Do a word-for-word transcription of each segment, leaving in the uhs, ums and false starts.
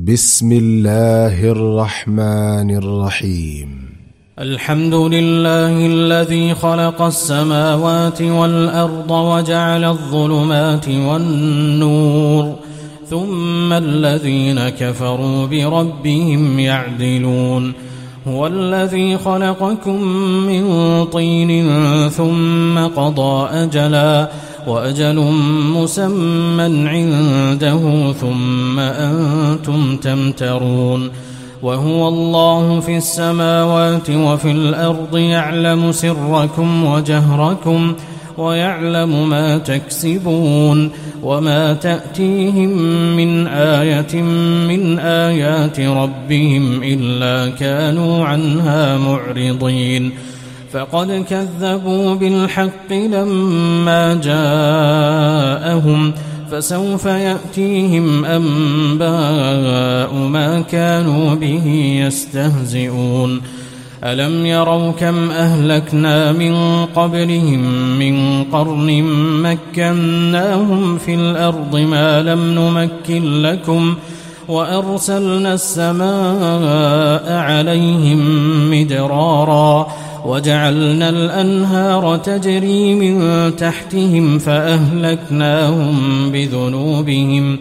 بسم الله الرحمن الرحيم. الحمد لله الذي خلق السماوات والأرض وجعل الظلمات والنور ثم الذين كفروا بربهم يعدلون. هو الذي خلقكم من طين ثم قضى أجلا وأجل مسمى عنده ثم أنتم تمترون. وهو الله في السماوات وفي الأرض يعلم سركم وجهركم ويعلم ما تكسبون وما تأتيهم من آية من آيات ربهم إلا كانوا عنها معرضين. فقد كذبوا بالحق لما جاءهم فسوف يأتيهم أنباء ما كانوا به يستهزئون. ألم يروا كم أهلكنا من قبلهم من قرن مكناهم في الأرض ما لم نمكن لكم وأرسلنا السماء عليهم مدرارا وجعلنا الأنهار تجري من تحتهم فأهلكناهم بذنوبهم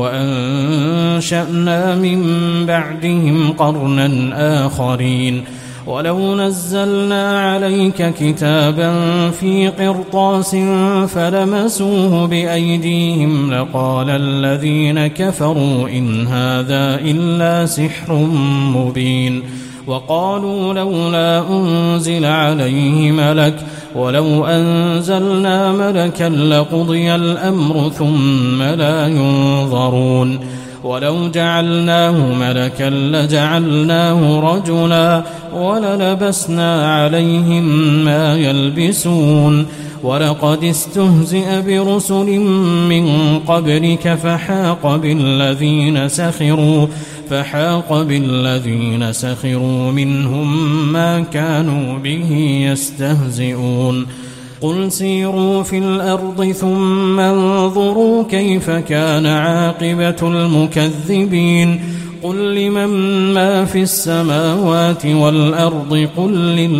وأنشأنا من بعدهم قرنا آخرين. ولو نزلنا عليك كتابا في قرطاس فلمسوه بأيديهم لقال الذين كفروا إن هذا إلا سحر مبين. وقالوا لولا أنزل عليه ملك ولو أنزلنا ملكا لقضي الأمر ثم لا ينظرون. ولو جعلناه ملكا لجعلناه رجلا وللبسنا عليهم ما يلبسون. ولقد استهزئ برسل من قبلك فحاق بالذين سخروا فحاق بالذين سخروا منهم ما كانوا به يستهزئون. قل سيروا في الأرض ثم انظروا كيف كان عاقبة المكذبين. قل لمن ما في السماوات والأرض قل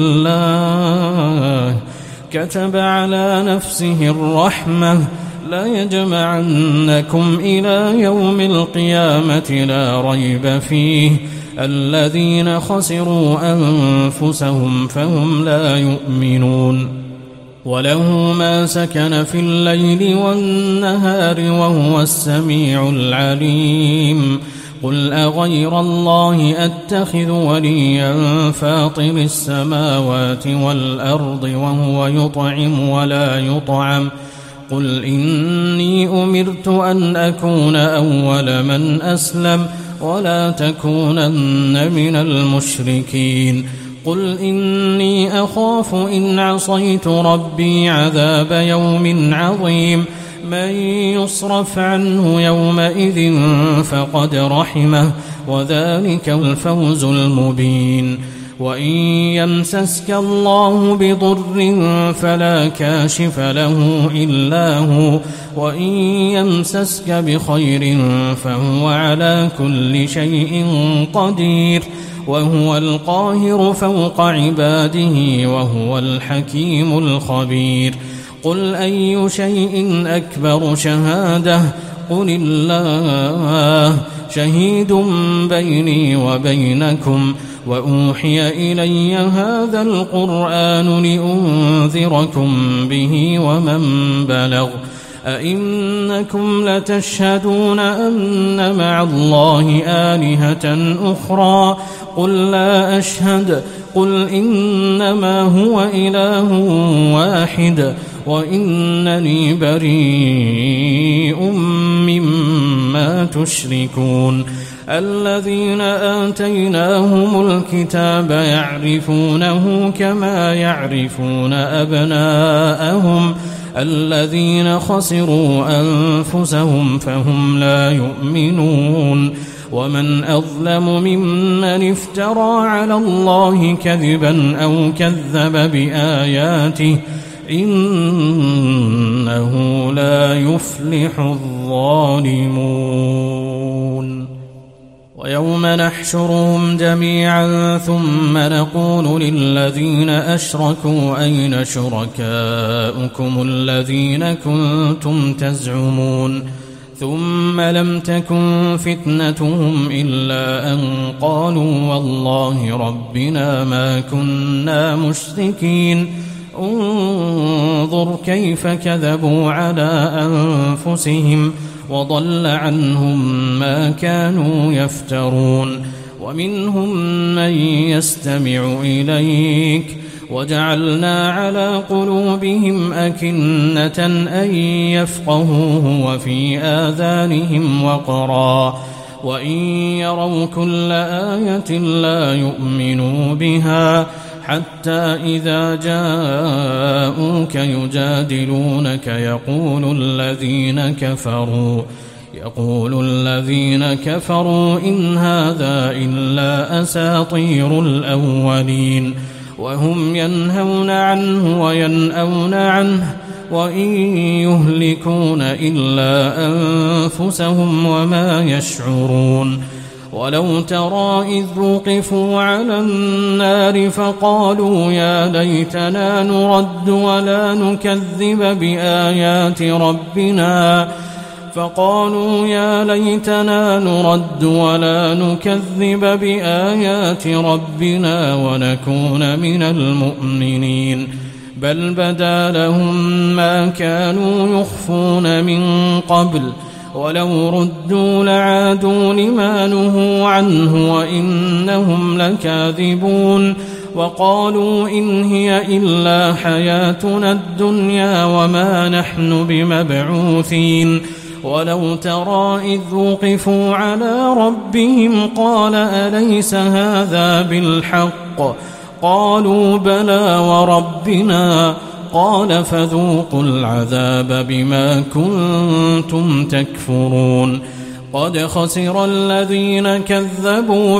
لله كتب على نفسه الرحمة لا يجمعنكم إلى يوم القيامة لا ريب فيه الذين خسروا أنفسهم فهم لا يؤمنون. وله ما سكن في الليل والنهار وهو السميع العليم. قل أغير الله أتخذ وليا فاطر السماوات والأرض وهو يطعم ولا يطعم قل إني أمرت أن أكون أول من أسلم ولا تكونن من المشركين. قل إني أخاف إن عصيت ربي عذاب يوم عظيم. من يصرف عنه يومئذ فقد رحمه وذلك الفوز المبين. وإن يمسسك الله بضر فلا كاشف له إلا هو وإن يمسسك بخير فهو على كل شيء قدير وهو القاهر فوق عباده وهو الحكيم الخبير. قل أي شيء أكبر شهادة قل الله شهيد بيني وبينكم وأوحي إلي هذا القرآن لأنذركم به ومن بلغ. أئنكم لتشهدون أن مع الله آلهة أخرى قل لا أشهد قل إنما هو إله واحد وإنني بريء مما تشركون. الذين آتيناهم الكتاب يعرفونه كما يعرفون أبناءهم الذين خسروا أنفسهم فهم لا يؤمنون. ومن أظلم ممن افترى على الله كذبا أو كذب بآياته إنه لا يفلح الظالمون. ويوم نحشرهم جميعا ثم نقول للذين أشركوا أين شركاؤكم الذين كنتم تزعمون ثم لم تكن فتنتهم إلا أن قالوا والله ربنا ما كنا مشركين انظر كيف كذبوا على أنفسهم وضل عنهم ما كانوا يفترون ومنهم من يستمع إليك وجعلنا على قلوبهم أكنة أن يفقهوه وفي آذانهم وقرا وإن يروا كل آية لا يؤمنوا بها حتى إذا جاءوك يجادلونك يقول الذين كفروا يقول الذين كفروا إن هذا إلا أساطير الأولين وهم ينهون عنه وينأون عنه وإن يهلكون إلا أنفسهم وما يشعرون ولو ترى إذ وقفوا على النار فقالوا يا ليتنا نرد ولا نكذب بآيات ربنا فقالوا يا ليتنا نرد ولا نكذب بآيات ربنا ونكون من المؤمنين بل بدا لهم ما كانوا يخفون من قبل ولو ردوا لعادوا لما نهوا عنه وإنهم لكاذبون وقالوا إن هي إلا حياتنا الدنيا وما نحن بمبعوثين ولو ترى إذ وقفوا على ربهم قال أليس هذا بالحق قالوا بلى وربنا قال فذوقوا العذاب بما كنتم تكفرون قد خسر الذين كذبوا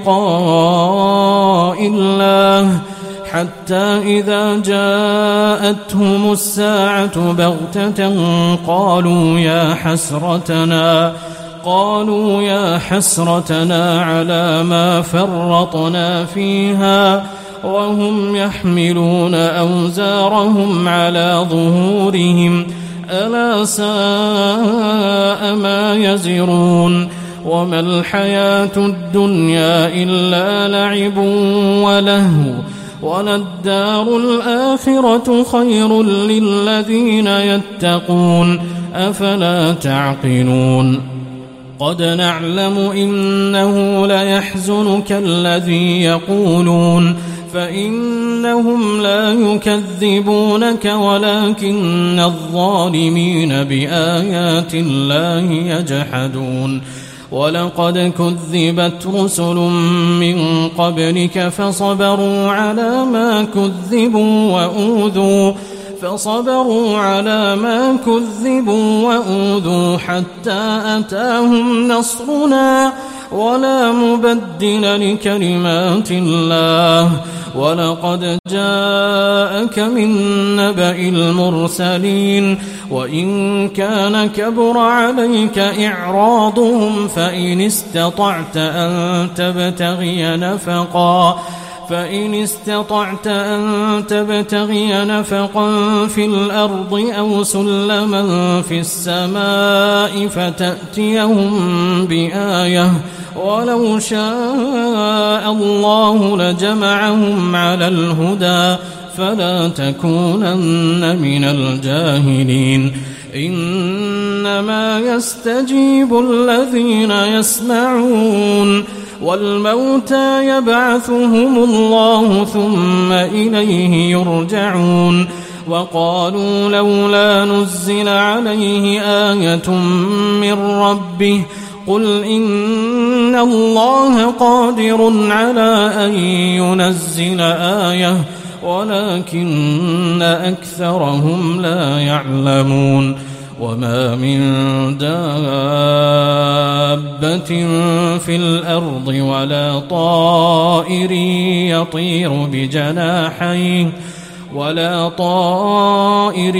بلقاء الله حتى إذا جاءتهم الساعة بغتة قالوا يا حسرتنا قالوا يا حسرتنا على ما فرطنا فيها وهم يحملون أوزارهم على ظهورهم ألا ساء ما يزرون وما الحياة الدنيا إلا لعب ولهو وللدار الآخرة خير للذين يتقون أفلا تعقلون قد نعلم إنه ليحزنك الذي يقولون فإنهم لا يكذبونك ولكن الظالمين بآيات الله يجحدون ولقد كذبت رسل من قبلك فصبروا على ما كذبوا وأوذوا فصبروا على ما كذبوا وأوذوا حتى أتاهم نصرنا ولا مبدل لكلمات الله ولقد جاءك من نبأ المرسلين وإن كان كبر عليك إعراضهم فإن استطعت أن تبتغي نفقا فإن استطعت أن تبتغي نفقا في الأرض أو سلما في السماء فتأتيهم بآية ولو شاء الله لجمعهم على الهدى فلا تكونن من الجاهلين إنما يستجيب الذين يسمعون والموتى يبعثهم الله ثم إليه يرجعون وقالوا لولا نزل عليه آية من ربه قل إن الله قادر على أن ينزل آية ولكن أكثرهم لا يعلمون وما من دابة في الأرض ولا طائر يطير بجناحيه ولا طائر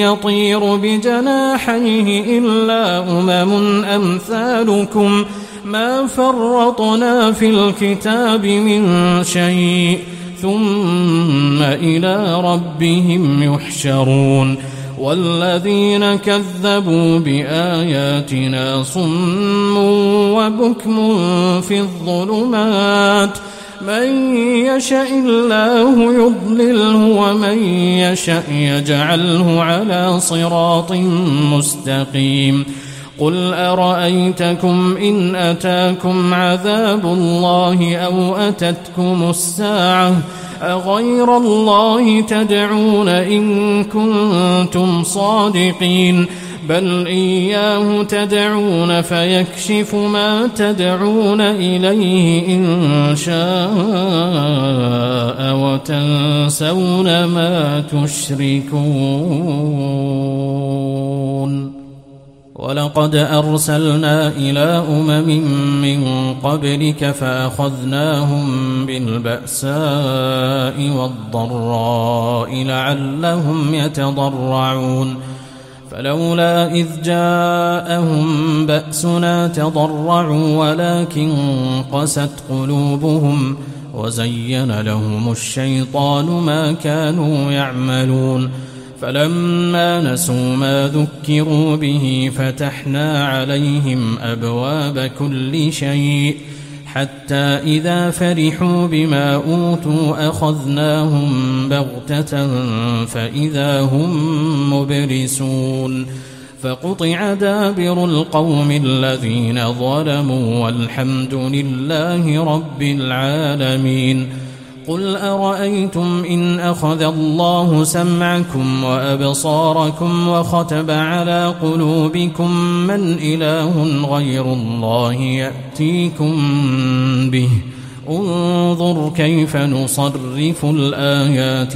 يطير بجناحيه إلا أمم أمثالكم ما فرطنا في الكتاب من شيء ثم إلى ربهم يحشرون والذين كذبوا بآياتنا صم وبكم في الظلمات من يشاء الله يضلله ومن يشاء يجعله على صراط مستقيم قل أرأيتكم إن أتاكم عذاب الله أو أتتكم الساعة أغير الله تدعون إن كنتم صادقين بل إياه تدعون فيكشف ما تدعون إليه إن شاء وتنسون ما تشركون ولقد أرسلنا إلى أمم من قبلك فأخذناهم بالبأساء والضراء لعلهم يتضرعون فلولا إذ جاءهم بأسنا تضرعوا ولكن قست قلوبهم وزين لهم الشيطان ما كانوا يعملون فلما نسوا ما ذكروا به فتحنا عليهم أبواب كل شيء حتى إذا فرحوا بما أوتوا أخذناهم بغتة فإذا هم مبلسون فقطع دابر القوم الذين ظلموا والحمد لله رب العالمين قل أرأيتم إن أخذ الله سمعكم وأبصاركم وختم على قلوبكم من إله غير الله يأتيكم به انظر كيف نصرف الآيات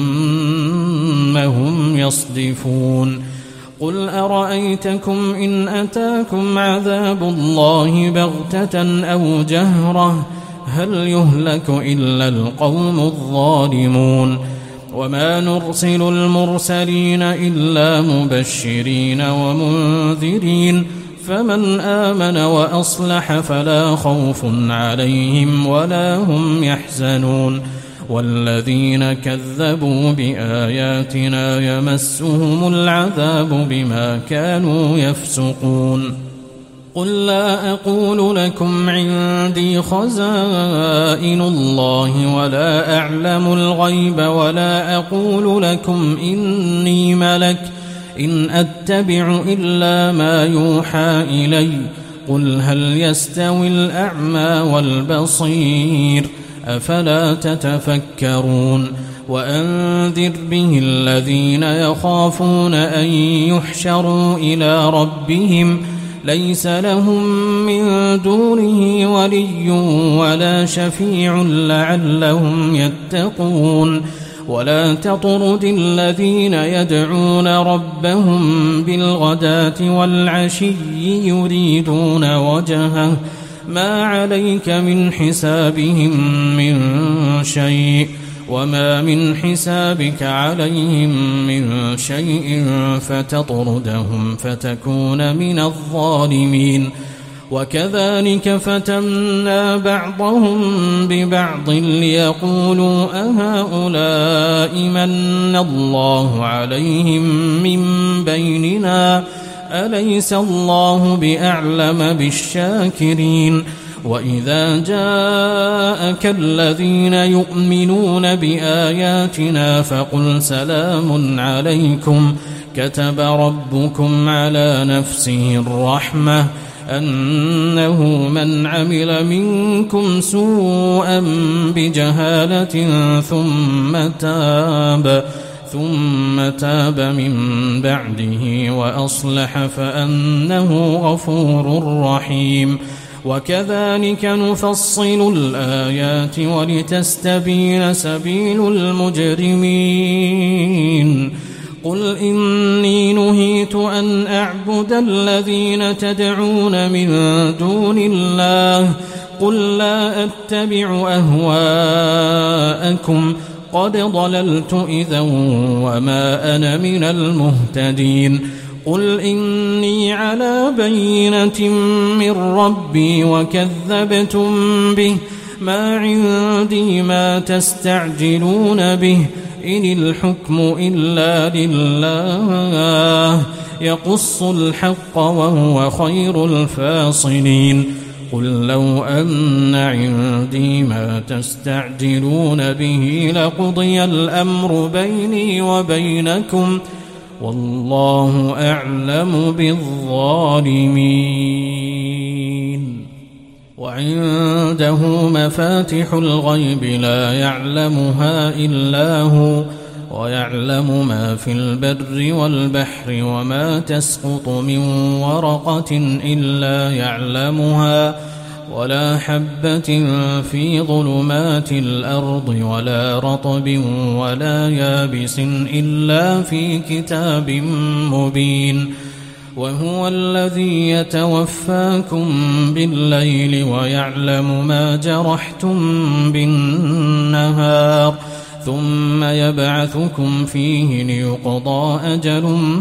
ثم هم يصدفون قل أرأيتكم إن أتاكم عذاب الله بغتة أو جهرة هل يهلك إلا القوم الظالمون وما نرسل المرسلين إلا مبشرين ومنذرين فمن آمن وأصلح فلا خوف عليهم ولا هم يحزنون والذين كذبوا بآياتنا يمسهم العذاب بما كانوا يفسقون قل لا أقول لكم عندي خزائن الله ولا أعلم الغيب ولا أقول لكم إني ملك إن أتبع إلا ما يوحى إلي قل هل يستوي الأعمى والبصير أفلا تتفكرون وأنذر به الذين يخافون أن يحشروا إلى ربهم ليس لهم من دونه ولي ولا شفيع لعلهم يتقون ولا تطرد الذين يدعون ربهم بالغداة والعشي يريدون وجهه ما عليك من حسابهم من شيء وما من حسابك عليهم من شيء فتطردهم فتكون من الظالمين وكذلك فتنا بعضهم ببعض ليقولوا أهؤلاء من الله عليهم من بيننا أليس الله بأعلم بالشاكرين وإذا جاءك الذين يؤمنون بآياتنا فقل سلام عليكم كتب ربكم على نفسه الرحمة أنه من عمل منكم سوءا بجهالة ثم تاب ثم تاب من بعده وأصلح فأنه غفور رحيم وكذلك نفصل الآيات ولتستبين سبيل المجرمين قل إني نهيت أن أعبد الذين تدعون من دون الله قل لا أتبع أهواءكم قد ضللت إذا وما أنا من المهتدين قل إني على بينة من ربي وكذبتم به ما عندي ما تستعجلون به إن الحكم إلا لله يقص الحق وهو خير الفاصلين قل لو أن عندي ما تستعجلون به لقضي الأمر بيني وبينكم والله أعلم بالظالمين وعنده مفاتح الغيب لا يعلمها إلا هو ويعلم ما في البر والبحر وما تسقط من ورقة إلا يعلمها ولا حبة في ظلمات الأرض ولا رطب ولا يابس إلا في كتاب مبين وهو الذي يتوفاكم بالليل ويعلم ما جرحتم بالنهار ثم يبعثكم فيه ليقضى أجل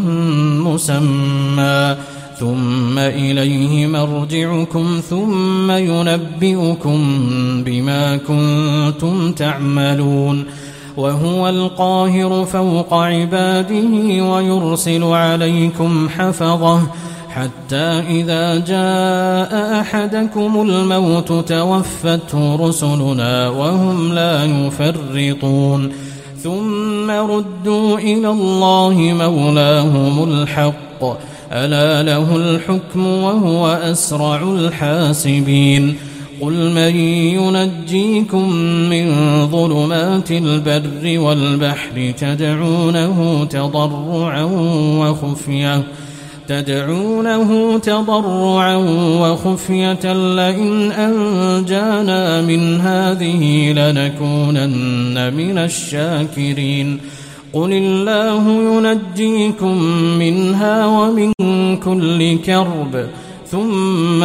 مسمى ثم إليه مرجعكم ثم ينبئكم بما كنتم تعملون وهو القاهر فوق عباده ويرسل عليكم حفظه حتى إذا جاء أحدكم الموت توفته رسلنا وهم لا يفرطون ثم ردوا إلى الله مولاهم الحق ألا له الحكم وهو أسرع الحاسبين قل من ينجيكم من ظلمات البر والبحر تدعونه تضرعا وخفية تدعونه تضرعا وخفية لئن أنجانا من هذه لنكونن من الشاكرين قل الله ينجيكم منها ومن كل كرب ثم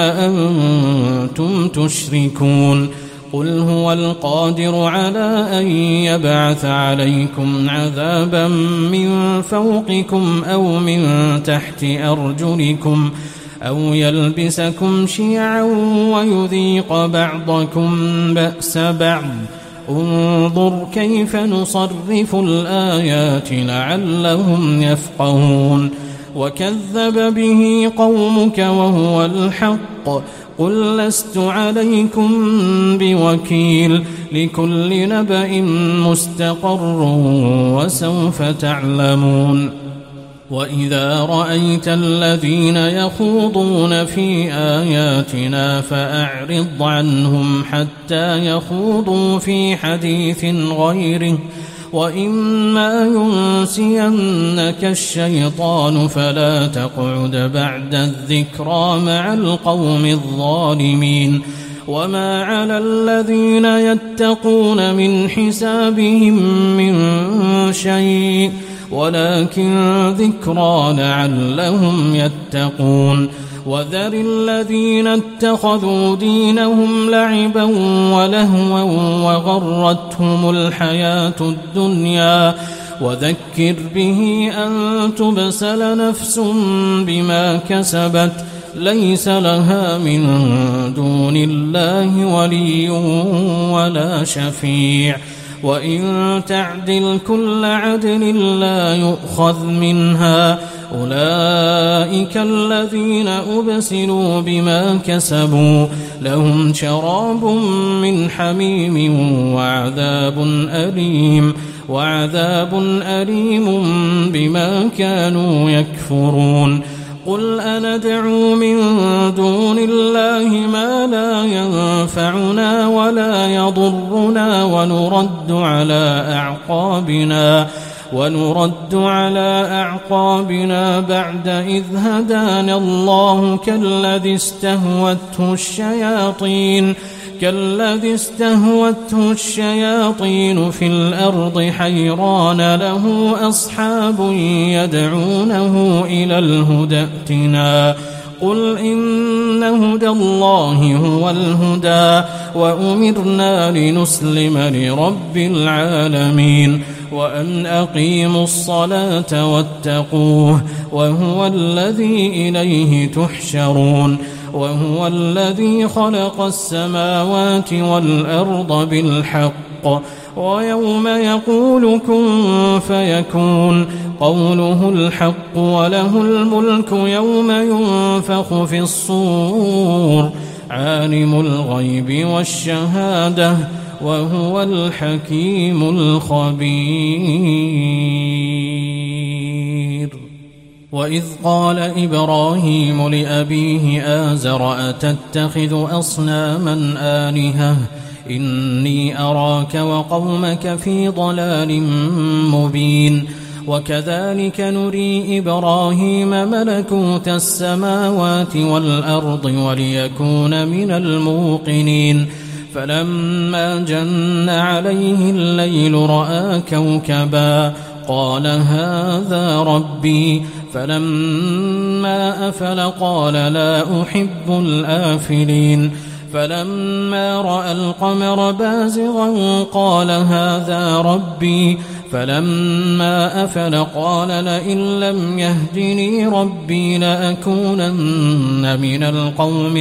أنتم تشركون قل هو القادر على أن يبعث عليكم عذابا من فوقكم أو من تحت أرجلكم أو يلبسكم شيعا ويذيق بعضكم بأس بعض انظر كيف نصرف الآيات لعلهم يفقهون وكذب به قومك وهو الحق قل لست عليكم بوكيل لكل نبأ مستقر وسوف تعلمون وإذا رأيت الذين يخوضون في آياتنا فأعرض عنهم حتى يخوضوا في حديث غيره وإما ينسينك الشيطان فلا تقعد بعد الذكرى مع القوم الظالمين وما على الذين يتقون من حسابهم من شيء ولكن ذكرى لعلهم يتقون وذر الذين اتخذوا دينهم لعبا ولهوا وغرتهم الحياة الدنيا وذكر به أن تبسل نفس بما كسبت ليس لها من دون الله ولي ولا شفيع وإن تعدل كل عدل لا يؤخذ منها أولئك الذين أبسلوا بما كسبوا لهم شراب من حميم وعذاب أليم وعذاب أليم بما كانوا يكفرون قل أندعو من دون الله ما لا ينفعنا ولا يضرنا ونرد على أعقابنا ونرد على أعقابنا بعد إذ هدانا الله كالذي استهوته الشياطين كالذي استهوته الشياطين في الأرض حيران له أصحاب يدعونه إلى الهدى ائتنا قل إن هدى الله هو الهدى وأمرنا لنسلم لرب العالمين وأن أقيموا الصلاة واتقوه وهو الذي إليه تحشرون وهو الذي خلق السماوات والأرض بالحق ويوم يقول كن فيكون قوله الحق وله الملك يوم ينفخ في الصور عالم الغيب والشهادة وهو الحكيم الخبير. وإذ قال إبراهيم لأبيه آزر أتتخذ أصناما آلهة إني أراك وقومك في ضلال مبين. وكذلك نري إبراهيم ملكوت السماوات والأرض وليكون من الموقنين. فلما جن عليه الليل رأى كوكبا قال هذا ربي فلما أفل قال لا أحب الآفلين. فلما رأى القمر بازغا قال هذا ربي فلما أفل قال لئن لم يهدني ربي لأكونن من القوم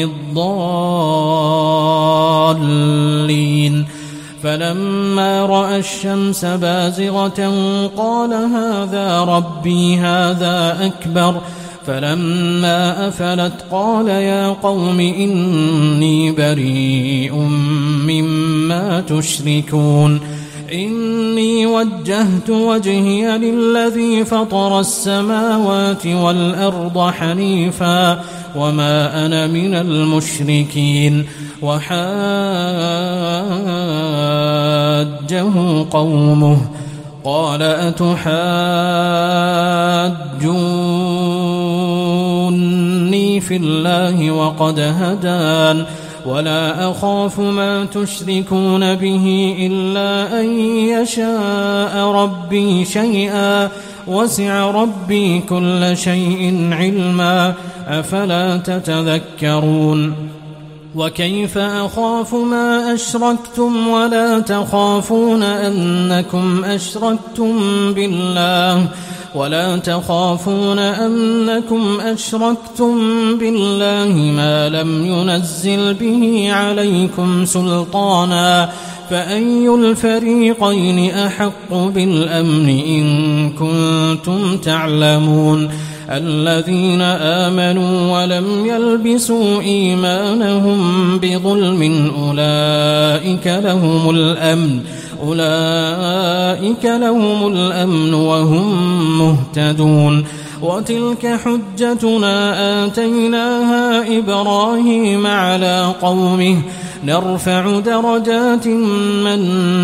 الضالين. فلما رأى الشمس بازغة قال هذا ربي هذا أكبر فلما أفلت قال يا قوم إني بريء مما تشركون إني وجهت وجهي للذي فطر السماوات والأرض حنيفا وما أنا من المشركين. وحاجه قومه قال أتحاجوني في الله وقد هدان ولا أخاف ما تشركون به إلا أن يشاء ربي شيئا وسع ربي كل شيء علما أفلا تتذكرون. وكيف أخاف ما أشركتم ولا تخافون أنكم أشركتم بالله ولا تخافون أنكم أشركتم بالله ما لم ينزل به عليكم سلطانا فأي الفريقين أحق بالأمن إن كنتم تعلمون. الذين آمنوا ولم يلبسوا إيمانهم بظلم أولئك لهم الأمن أولئك لهم الأمن وهم مهتدون. وتلك حجتنا آتيناها إبراهيم على قومه نرفع درجات من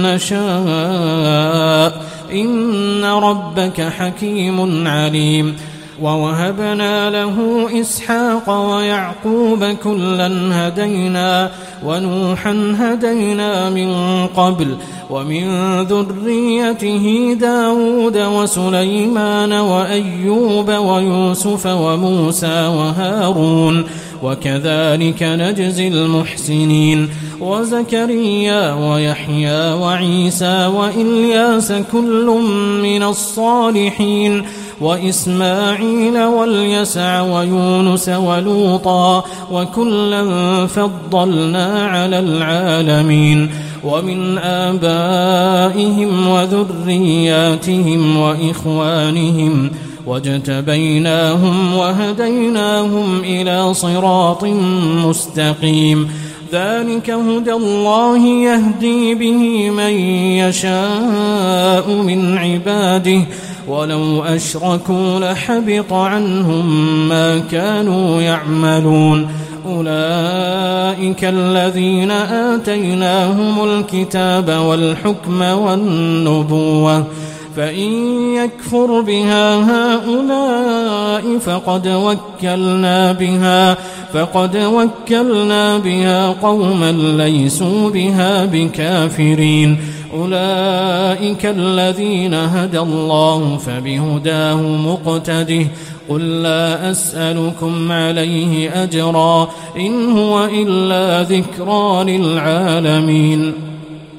نشاء إن ربك حكيم عليم. ووهبنا له إسحاق ويعقوب كلا هدينا ونوحا هدينا من قبل ومن ذريته داود وسليمان وأيوب ويوسف وموسى وهارون وكذلك نجزي المحسنين. وزكريا ويحيى وعيسى وإلياس كل من الصالحين وإسماعيل واليسع ويونس ولوطا وكلا فضلنا على العالمين. ومن آبائهم وذرياتهم وإخوانهم واجتبيناهم وهديناهم إلى صراط مستقيم. ذلك هدى الله يهدي به من يشاء من عباده ولو أشركوا لحبط عنهم ما كانوا يعملون. أولئك الذين آتيناهم الكتاب والحكم والنبوة فإن يكفر بها هؤلاء فقد وكلنا بها فقد وكلنا بها قوما ليسوا بها بكافرين. أولئك الذين هدى الله فبهداه مقتده قل لا أسألكم عليه أجرا إن هو إلا ذكرى للعالمين.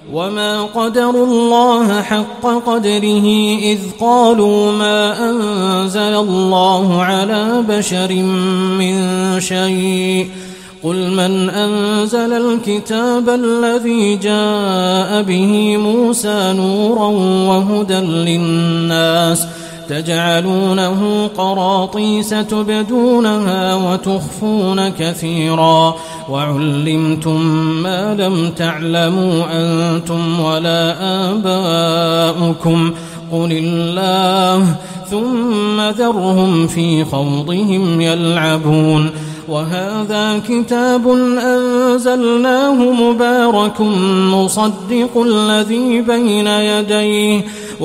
وما قدروا الله حق قدره إذ قالوا ما أنزل الله على بشر من شيء قل من أنزل الكتاب الذي جاء به موسى نورا وهدى للناس تجعلونه قراطيس تبدونها وتخفون كثيرا وعلمتم ما لم تعلموا أنتم ولا آباؤكم قل الله ثم ذرهم في خوضهم يلعبون وهذا كتاب أنزلناه مبارك مصدق الذي بين يديه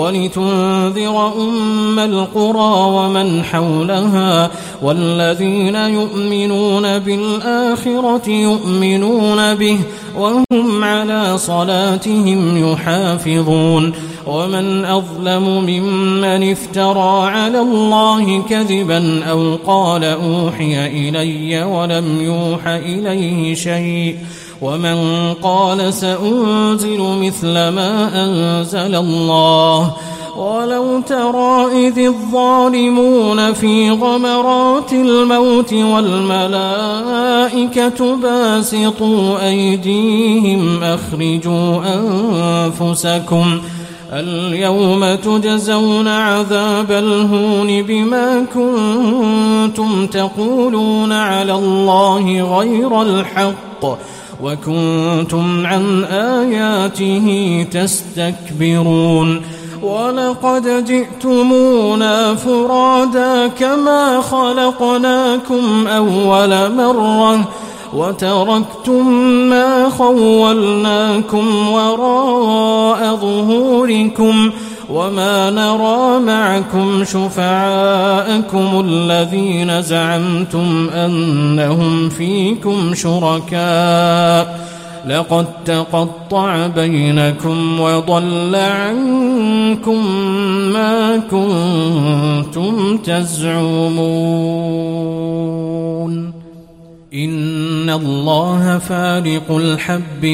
ولتنذر أم القرى ومن حولها والذين يؤمنون بالآخرة يؤمنون به وهم على صلاتهم يحافظون ومن أظلم ممن افترى على الله كذبا أو قال أوحي إلي ولم يوح إليه شيء ومن قال سأنزل مثل ما أنزل الله ولو ترى إذ الظالمون في غمرات الموت والملائكة باسطوا أيديهم أخرجوا أنفسكم اليوم تجزون عذاب الهون بما كنتم تقولون على الله غير الحق وكنتم عن آياته تستكبرون ولقد جئتمونا فرادا كما خلقناكم أول مرة وتركتم ما خولناكم وراء ظهوركم وما نرى معكم شفعاءكم الذين زعمتم أنهم فيكم شركاء لقد تقطع بينكم وضل عنكم ما كنتم تزعمون إن الله فالق الحب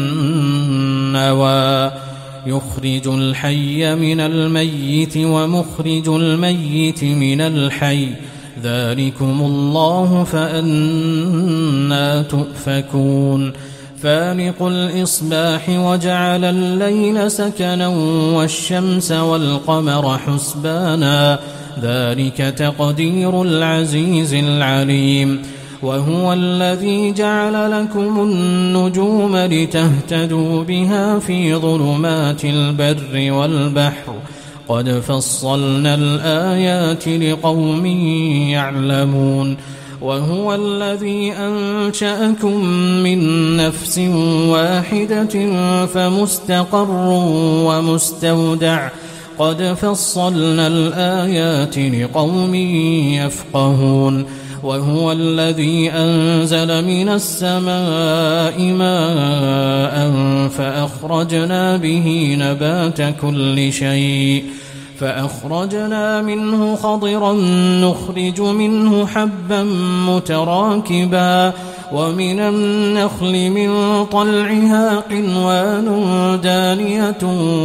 والنوى يخرج الحي من الميت ومخرج الميت من الحي ذلكم الله فأنى تؤفكون فالق الإصباح وجعل الليل سكنا والشمس والقمر حسبانا ذلك تقدير العزيز العليم وهو الذي جعل لكم النجوم لتهتدوا بها في ظلمات البر والبحر قد فصلنا الآيات لقوم يعلمون وهو الذي أنشأكم من نفس واحدة فمستقر ومستودع قد فصلنا الآيات لقوم يفقهون وهو الذي أنزل من السماء ماء فأخرجنا به نبات كل شيء فأخرجنا منه خضرا نخرج منه حبا متراكبا ومن النخل من طلعها قنوان دانية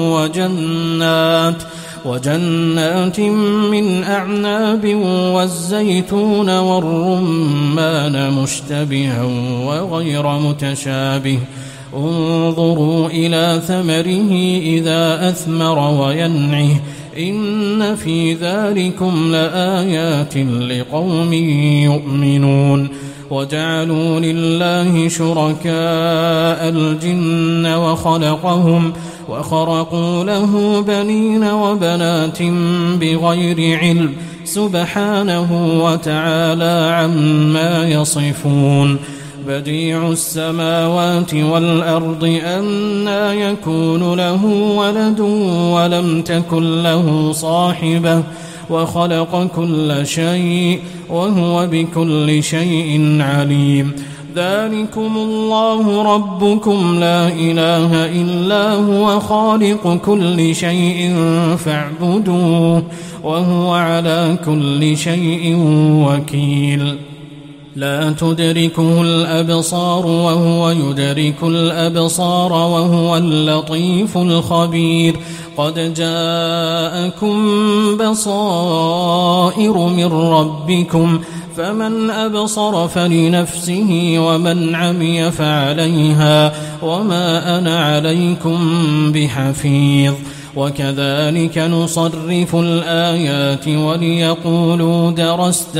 وجنات وجنات من أعناب والزيتون والرمان مشتبها وغير متشابه انظروا إلى ثمره إذا أثمر وينعه إن في ذلكم لآيات لقوم يؤمنون وجعلوا لله شركاء الجن وخلقهم وخرقوا له بنين وبنات بغير علم سبحانه وتعالى عما يصفون بديع السماوات والأرض أنى يكون له ولد ولم تكن له صاحبة وخلق كل شيء وهو بكل شيء عليم ذلكم الله ربكم لا إله إلا هو خالق كل شيء فاعبدوه وهو على كل شيء وكيل لا تدركه الأبصار وهو يدرك الأبصار وهو اللطيف الخبير قد جاءكم بصائر من ربكم فمن أبصر فلنفسه ومن عمي فعليها وما أنا عليكم بحفيظ وكذلك نصرف الآيات وليقولوا درست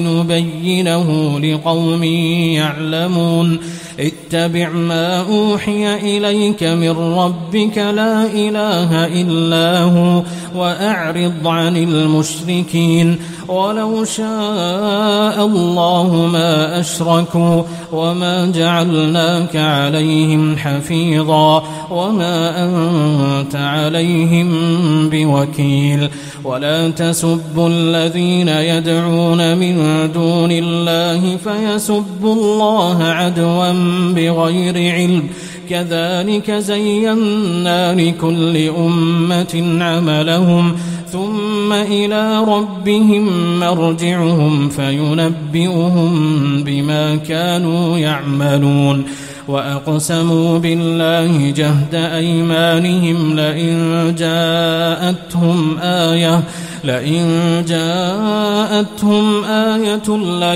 ولنبينه لقوم يعلمون اتبع ما أوحي إليك من ربك لا إله إلا هو وأعرض عن المشركين ولو شاء الله ما أشركوا وما جعلناك عليهم حفيظا وما أنت عليهم بوكيل ولا تسبوا الذين يدعون من دون الله فيسبوا الله عدوا بغير علم كذلك زينا لكل أمة عملهم ثم إلى ربهم مرجعهم فينبئهم بما كانوا يعملون وأقسموا بالله جهد أيمانهم لئن جاءتهم آية لئن جاءتهم آية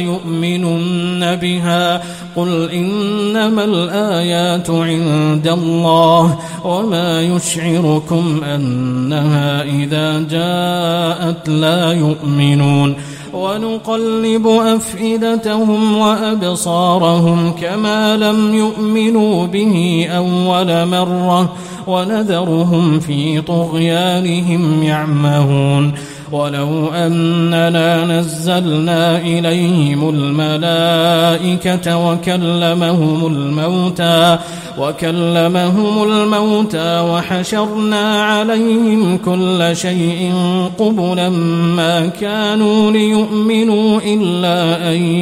ليؤمنن بها قل إنما الآيات عند الله وما يشعركم أنها إذا جاءت لا يؤمنون ونقلب أفئدتهم وأبصارهم كما لم يؤمنوا به أول مرة ونذرهم في طغيانهم يعمهون ولو أننا نزلنا إليهم الملائكة وكلمهم الموتى وكلمهم الموتى وحشرنا عليهم كل شيء قبلا ما كانوا ليؤمنوا إلا أن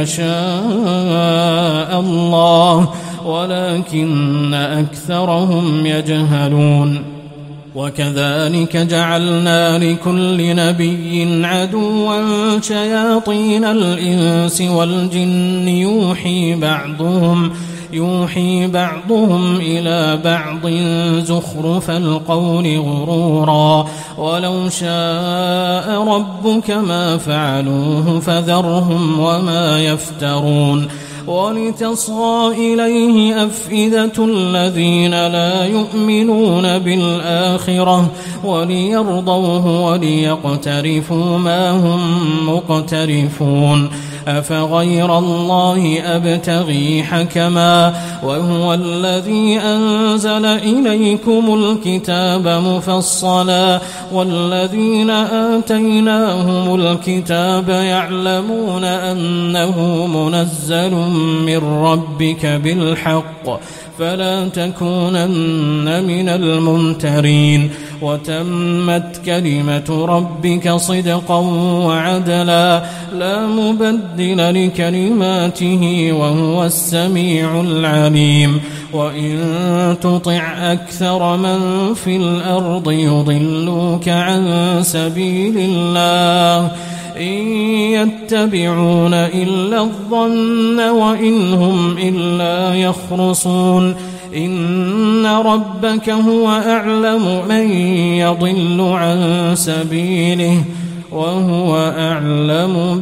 يشاء الله ولكن أكثرهم يجهلون وكذلك جعلنا لكل نبي عدوا شياطين الإنس والجن يوحي بعضهم يوحي بعضهم إلى بعض زخرف القول غرورا ولو شاء ربك ما فعلوه فذرهم وما يفترون ولتصغى إليه أفئدة الذين لا يؤمنون بالآخرة وليرضوه وليقترفوا ما هم مقترفون أفغير الله أبتغي حكما وهو الذي أنزل إليكم الكتاب مفصلا والذين آتيناهم الكتاب يعلمون أنه منزل من ربك بالحق فلا تكونن من الممترين وتمت كلمة ربك صدقا وعدلا لا مبدل لكلماته وهو السميع العليم وإن تطع أكثر من في الأرض يضلوك عن سبيل الله إن يتبعون إلا الظن وإن هم إلا يخرصون إن ربك هو أعلم من يضل عن سبيله وهو أعلم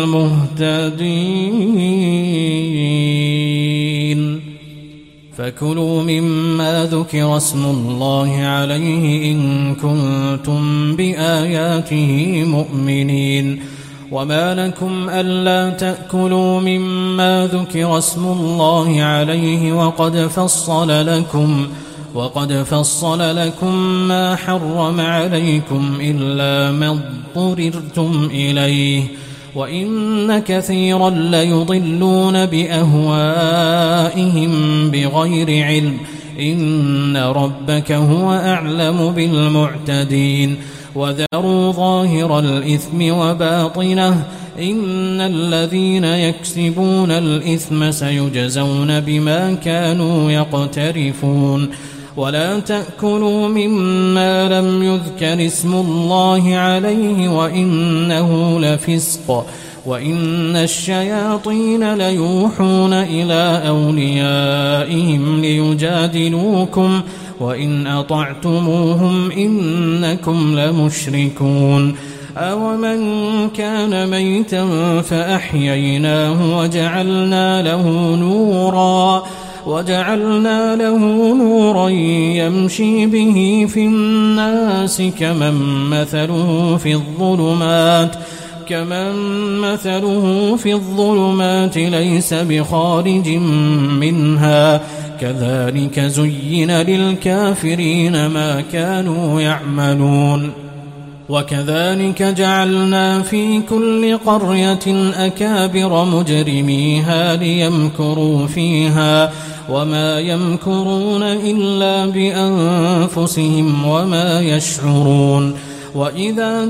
بالمهتدين فكلوا مما ذكر اسم الله عليه إن كنتم بآياته مؤمنين وما لكم ألا تأكلوا مما ذكر اسم الله عليه وقد فصل لكم وقد فصل لكم ما حرم عليكم إلا ما اضطررتم إليه وإن كثيرا ليضلون بأهوائهم بغير علم إن ربك هو أعلم بالمعتدين وذروا ظاهر الإثم وباطنه إن الذين يكسبون الإثم سيجزون بما كانوا يقترفون ولا تأكلوا مما لم يذكر اسم الله عليه وإنه لفسق وإن الشياطين ليوحون إلى أوليائهم ليجادلوكم وإن أطعتموهم إنكم لمشركون أومن كان ميتا فأحييناه وجعلنا له نورا وجعلنا له نورا يمشي به في الناس كمن مثله في الظلمات كمن مثله في الظلمات ليس بخارج منها كذلك زين للكافرين ما كانوا يعملون وكذلك جعلنا في كل قرية أكابر مجرميها ليمكروا فيها وما يمكرون إلا بأنفسهم وما يشعرون وإذا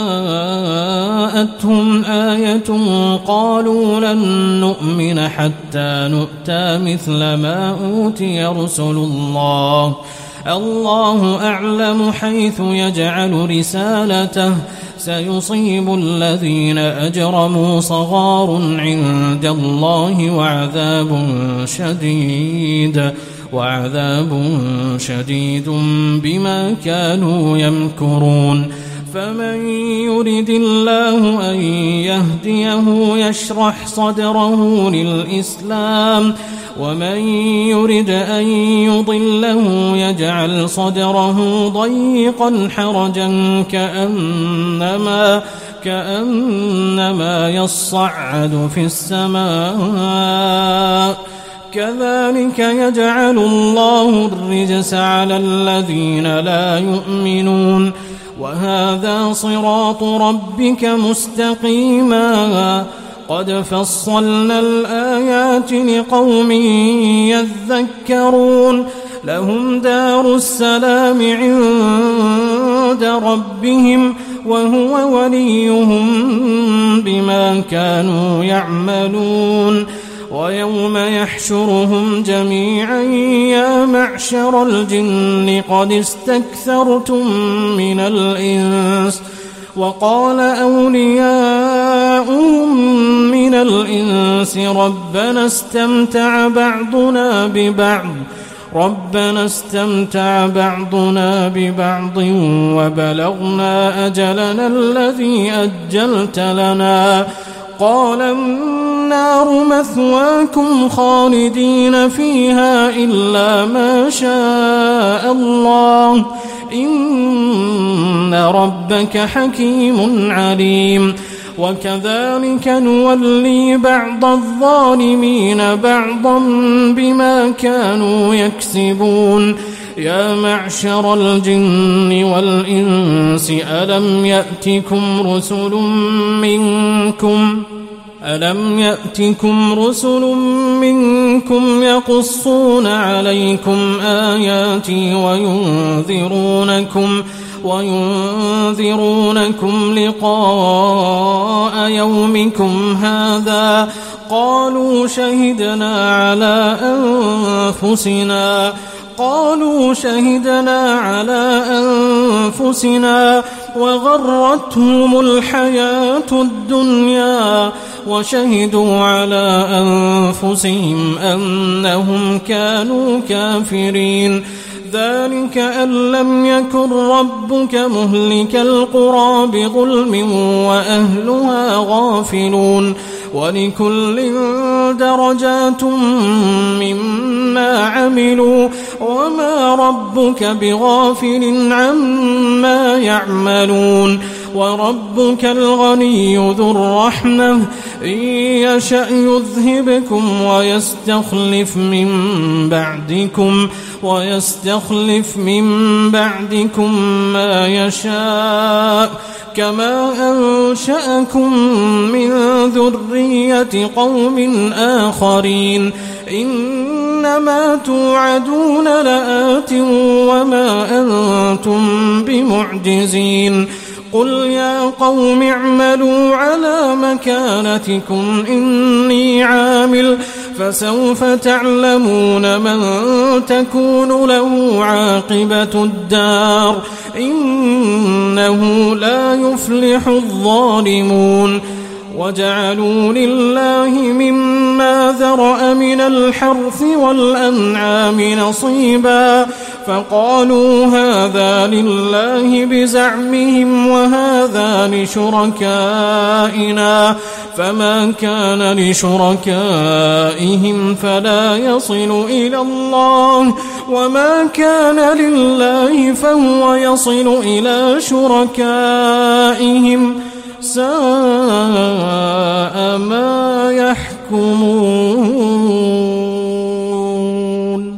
جاءتهم آية قالوا لن نؤمن حتى نؤتى مثل ما أوتي رسل الله الله أعلم حيث يجعل رسالته سيصيب الذين أجرموا صغار عند الله وعذاب شديد وعذاب شديد بما كانوا يمكرون فمن يرد الله أن يهديه يشرح صدره للإسلام ومن يرد أن يضله يجعل صدره ضيقا حرجا كأنما كأنما يصعد في السماء كذلك يجعل الله الرجس على الذين لا يؤمنون وهذا صراط ربك مستقيما قد فصلنا الآيات لقوم يذكرون لهم دار السلام عند ربهم وهو وليهم بما كانوا يعملون ويوم يحشرهم جميعا يا معشر الجن قد استكثرتم من الإنس وقال أولياؤهم من الإنس ربنا استمتع بعضنا ببعض ربنا استمتع بعضنا ببعض وبلغنا أجلنا الذي أجلت لنا قال النار مثواكم خالدين فيها إلا ما شاء الله إن ربك حكيم عليم وكذلك نولي بعض الظالمين بعضا بما كانوا يكسبون يا معشر الجن والإنس ألم يأتكم رسل منكم ألم يأتكم رسل منكم يقصون عليكم آياتي وينذرونكم وينذرونكم لقاء يومكم هذا قالوا شهدنا على أنفسنا قالوا شهدنا على أنفسنا وغرتهم الحياة الدنيا وشهدوا على أنفسهم أنهم كانوا كافرين ذلك أن لم يكن ربك مهلك القرى بظلم وأهلها غافلون ولكل درجات مما عملوا وما ربك بغافل عما يعملون وربك الغني ذو الرحمة إن يشأ يذهبكم ويستخلف من بعدكم ويستخلف من بعدكم ما يشاء كما أنشأكم من ذرية قوم آخرين إنما توعدون لآت وما أنتم بمعجزين قل يا قوم اعملوا على مكانتكم إني عامل فسوف تعلمون من تكون له عاقبة الدار إنه لا يفلح الظالمون وجعلوا لله مما ذرأ من الحرث والأنعام نصيبا فقالوا هذا لله بزعمهم وهذا لشركائنا فما كان لشركائهم فلا يصل إلى الله وما كان لله فهو يصل إلى شركائهم ساء ما يحكمون.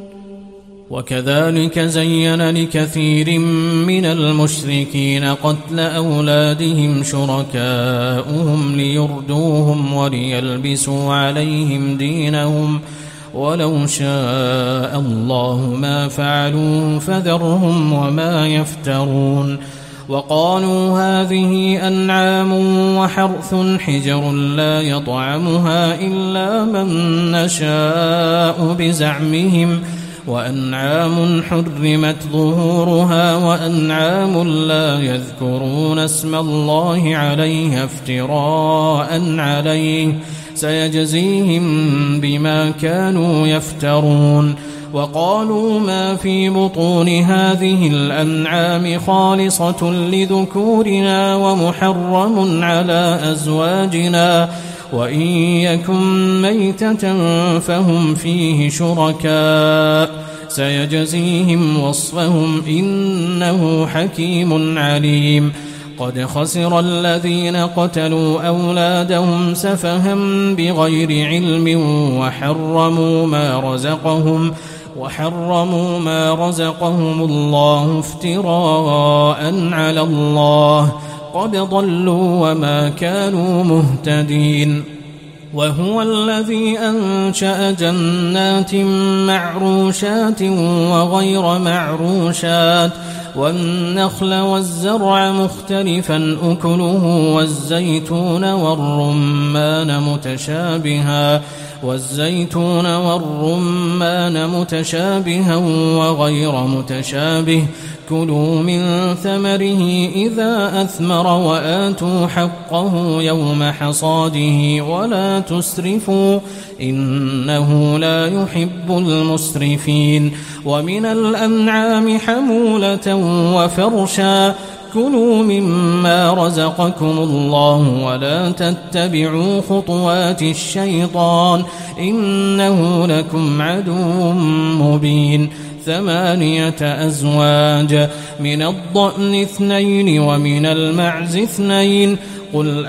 وكذلك زين لكثير من المشركين قتل أولادهم شركاؤهم ليردوهم وليلبسوا عليهم دينهم ولو شاء الله ما فعلوه فذرهم وما يفترون. وقالوا هذه أنعام وحرث حجر لا يطعمها إلا من نشاء بزعمهم وأنعام حرمت ظهورها وأنعام لا يذكرون اسم الله عليها افتراء عليه سيجزيهم بما كانوا يفترون. وقالوا ما في بطون هذه الأنعام خالصة لذكورنا ومحرم على أزواجنا وإن يكن ميتة فهم فيه شركاء سيجزيهم وصفهم إنه حكيم عليم. قد خسر الذين قتلوا أولادهم سفها بغير علم وحرموا ما رزقهم وحرموا ما رزقهم الله افتراء على الله قد ضلوا وما كانوا مهتدين. وهو الذي أنشأ جنات معروشات وغير معروشات والنخل والزرع مختلفا أكله والزيتون والرمان متشابها والزيتون والرمان متشابها وغير متشابه كلوا من ثمره إذا أثمر وآتوا حقه يوم حصاده ولا تسرفوا إنه لا يحب المسرفين. ومن الأنعام حمولة وفرشا كلوا مما رزقكم الله ولا تتبعوا خطوات الشيطان إنه لكم عدو مبين. ثمانية أزواج من الضأن اثنين ومن المعز اثنين قل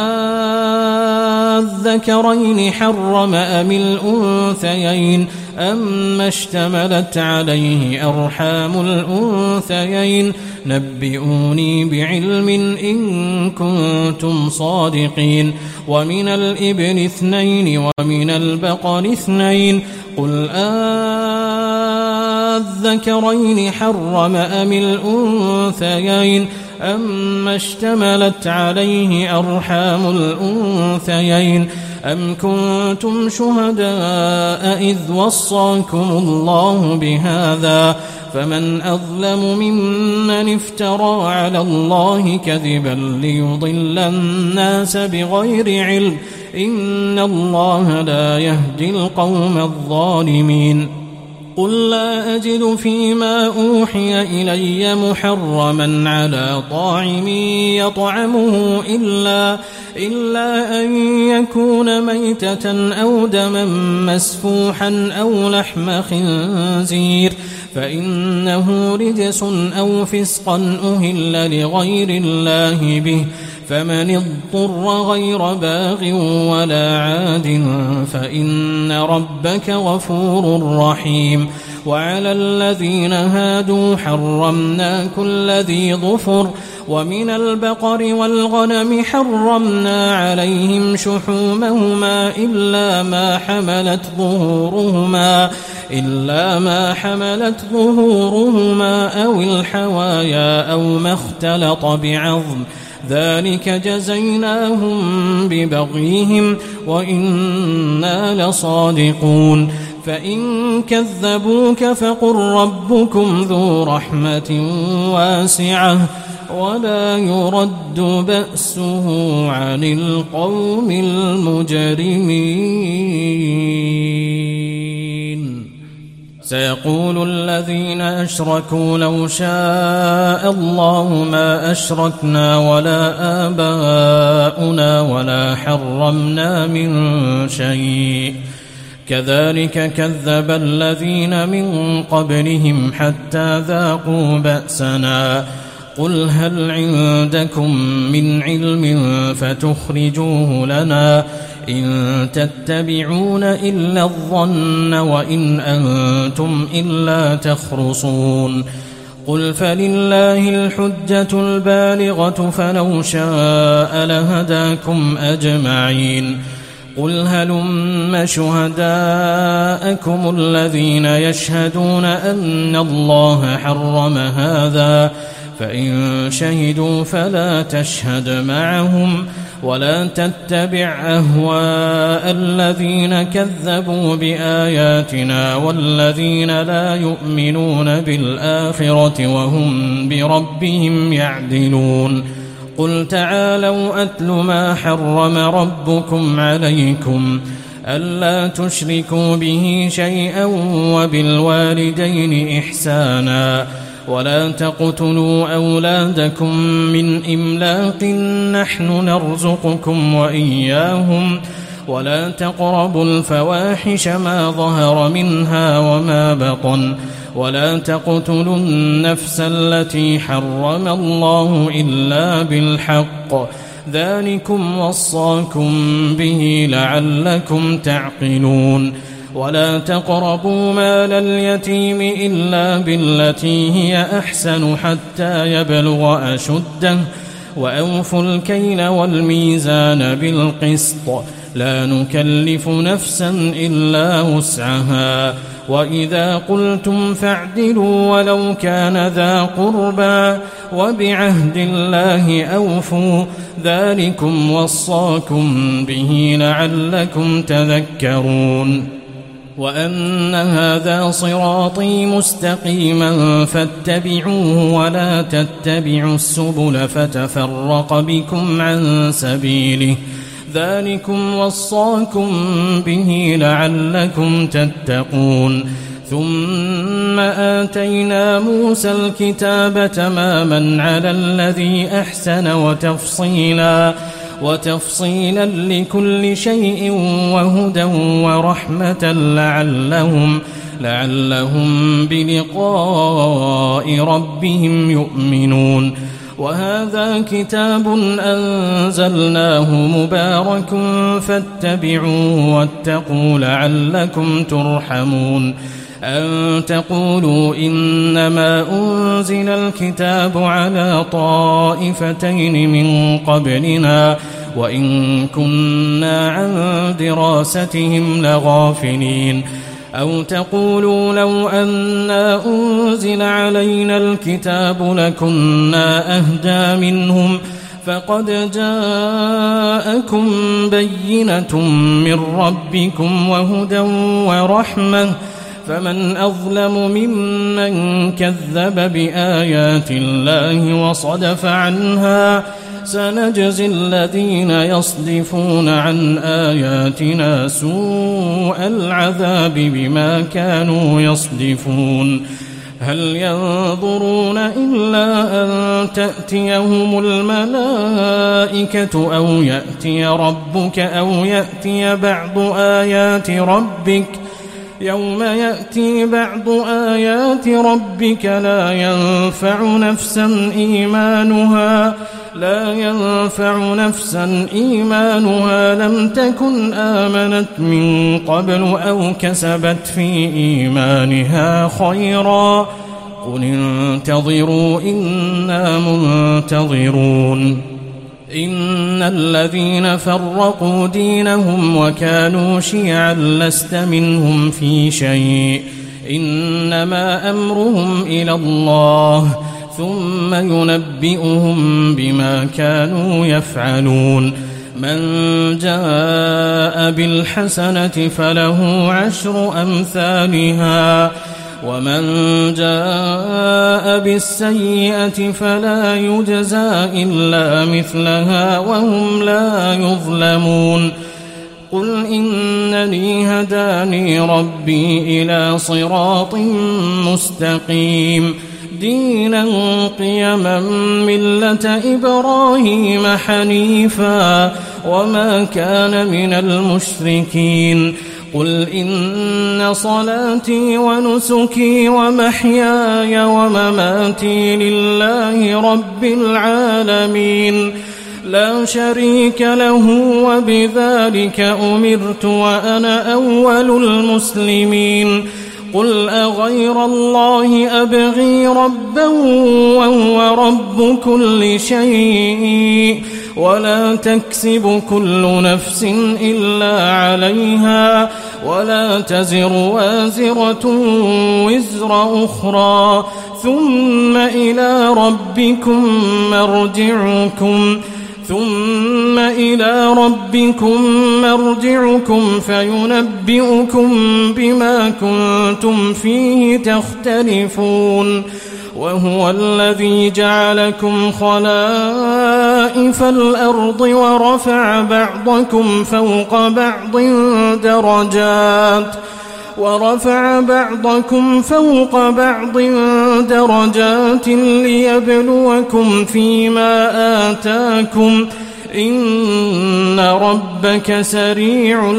أذكرين حرم أم الأنثيين أما اشتملت عليه أرحام الأنثيين نبئوني بعلم إن كنتم صادقين. ومن الإبل اثنين ومن البقر اثنين قل أذكرين حرم أم الأنثيين أما اشتملت عليه أرحام الأنثيين أم كنتم شهداء إذ وصاكم الله بهذا فمن أظلم ممن افترى على الله كذبا ليضل الناس بغير علم إن الله لا يهدي القوم الظالمين. قل لا أجد فيما أوحي إلي محرما على طاعم يطعمه إلا, إلا أن يكون ميتة أو دما مسفوحا أو لحم خنزير فإنه رجس أو فسقا أهل لغير الله به فمن اضطر غير باغ ولا عاد فإن ربك غفور رحيم. وعلى الذين هادوا حرمنا كل ذي ظفر ومن البقر والغنم حرمنا عليهم شحومهما إلا ما حملت ظهورهما إلا ما حملت ظهورهما أو الحوايا أو ما اختلط بعظم ذلك جزيناهم ببغيهم وإنا لصادقون. فإن كذبوك فقل ربكم ذو رحمة واسعة ولا يرد بأسه عن القوم المجرمين. سيقول الذين أشركوا لو شاء الله ما أشركنا ولا آباؤنا ولا حرمنا من شيء كذلك كذب الذين من قبلهم حتى ذاقوا بأسنا قل هل عندكم من علم فتخرجوه لنا إن تتبعون إلا الظن وإن أنتم إلا تخرصون قل فلله الحجة البالغة فلو شاء لهداكم أجمعين قل هلم شهداءكم الذين يشهدون أن الله حرم هذا فإن شهدوا فلا تشهد معهم ولا تتبع أهواء الذين كذبوا بآياتنا والذين لا يؤمنون بالآخرة وهم بربهم يعدلون قل تعالوا أتل ما حرم ربكم عليكم ألا تشركوا به شيئا وبالوالدين إحسانا ولا تقتلوا أولادكم من إملاق نحن نرزقكم وإياهم ولا تقربوا الفواحش ما ظهر منها وما بطن ولا تقتلوا النفس التي حرم الله إلا بالحق ذلكم وصاكم به لعلكم تعقلون ولا تقربوا مال اليتيم إلا بالتي هي أحسن حتى يبلغ أشده وأوفوا الكيل والميزان بالقسط لا نكلف نفسا إلا وسعها وإذا قلتم فاعدلوا ولو كان ذا قربى وبعهد الله أوفوا ذلكم وصاكم به لعلكم تذكرون وأن هذا صراطي مستقيما فاتبعوه ولا تتبعوا السبل فتفرق بكم عن سبيله ذلكم وصاكم به لعلكم تتقون ثم آتينا موسى الكتاب تماما على الذي أحسن وتفصيلا وتفصيلا لكل شيء وهدى ورحمة لعلهم لعلهم بلقاء ربهم يؤمنون وهذا كتاب أنزلناه مبارك فاتبعوه واتقوا لعلكم ترحمون أن تقولوا إنما أنزل الكتاب على طائفتين من قبلنا وإن كنا عن دراستهم لغافلين أو تقولوا لو أنا أنزل علينا الكتاب لكنا أهدى منهم فقد جاءكم بينة من ربكم وهدى ورحمة فمن أظلم ممن كذب بآيات الله وصدف عنها سنجزي الذين يصدفون عن آياتنا سوء العذاب بما كانوا يصدفون هل ينظرون إلا أن تأتيهم الملائكة أو يأتي ربك أو يأتي بعض آيات ربك يوم يأتي بعض آيات ربك لا ينفع نفسا إيمانها لا ينفع نفسا إيمانها لم تكن آمنت من قبل أو كسبت في إيمانها خيرا قل انتظروا إنا منتظرون إن الذين فرقوا دينهم وكانوا شيعا لست منهم في شيء إنما أمرهم إلى الله ثم ينبئهم بما كانوا يفعلون من جاء بالحسنة فله عشر أمثالها ومن جاء بالسيئة فلا يجزى إلا مثلها وهم لا يظلمون قل إنني هداني ربي إلى صراط مستقيم دينا قيما ملة إبراهيم حنيفا وما كان من المشركين قل إن صلاتي ونسكي ومحياي ومماتي لله رب العالمين لا شريك له وبذلك أمرت وأنا أول المسلمين قل أغير الله أبغي ربا وهو رب كل شيء ولا تكسب كل نفس إلا عليها ولا تزر وازرة وزر أخرى ثم إلى ربكم مرجعكم ثم إلى ربكم مرجعكم فينبئكم بما كنتم فيه تختلفون وهو الذي جعلكم خلائف الأرض ورفع بعضكم فوق بعض درجات ورفع بعضكم فوق بعض درجات ليبلوكم فيما آتاكم إن ربك سريع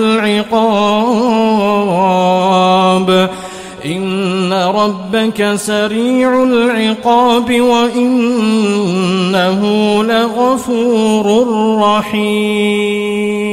العقاب إن ربك سريع العقاب وإنه لغفور رحيم.